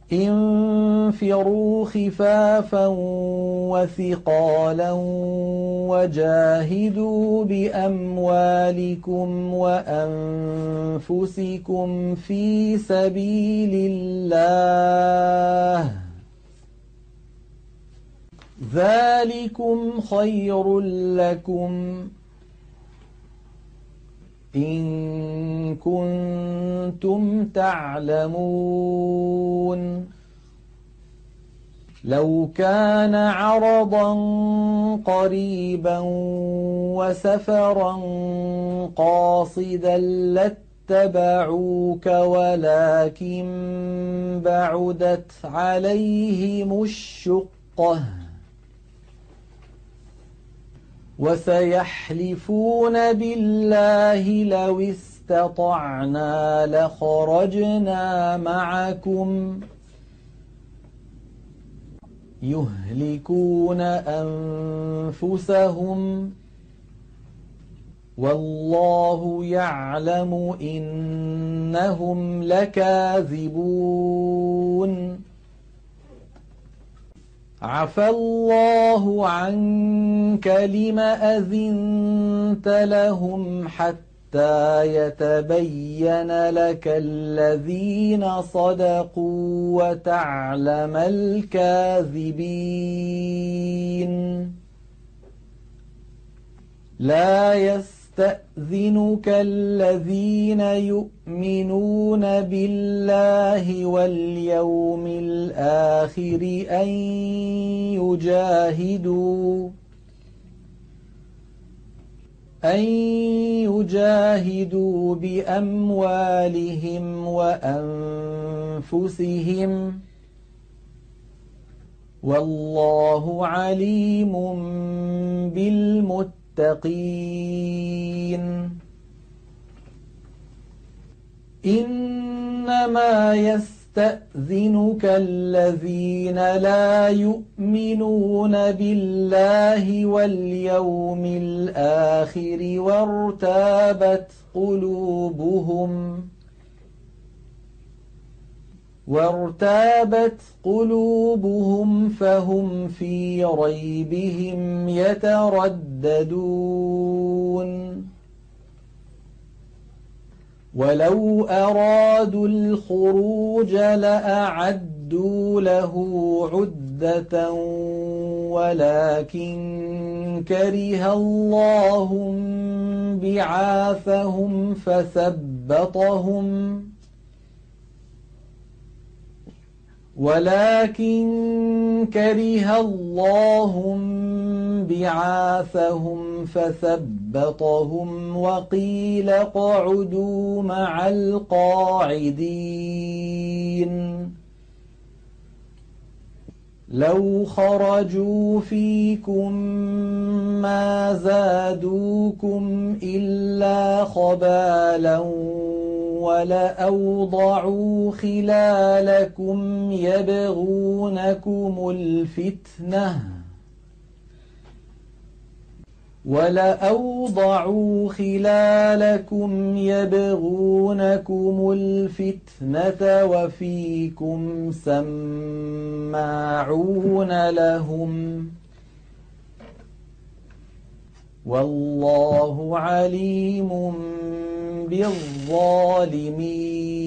انفروا خفافا وثقالا وجاهدوا بأموالكم وأنفسكم في سبيل الله ذلكم خير لكم إن كنتم تعلمون لو كان عرضا قريبا وسفرا قاصدا لاتبعوك ولكن بعدت عليهم الشقة وسيحلفون بالله لو استطعنا لخرجنا معكم يهلكون أنفسهم والله يعلم إنهم لكاذبون عفى الله عنك لم أذنت لهم حتى يتبين لك الذين صدقوا وتعلم الكاذبين لا يستأذنك الذين يؤمنون بالله واليوم الآخر أن يجاهدوا بأموالهم وأنفسهم والله عليم بالمتقين إنما يستأذنك الذين لا يؤمنون بالله واليوم الآخر وارتابت قلوبهم فهم في ريبهم يترددون ولو أرادوا الخروج لأعدوا له عدة ولكن كره الله بعاثهم فثبطهم وقيل اقعدوا مع القاعدين لو خرجوا فيكم ما زادوكم إلا خبالا ولأوضعوا خلالكم يبغونكم الفتنة وفيكم سماعون لهم والله عليم بالظالمين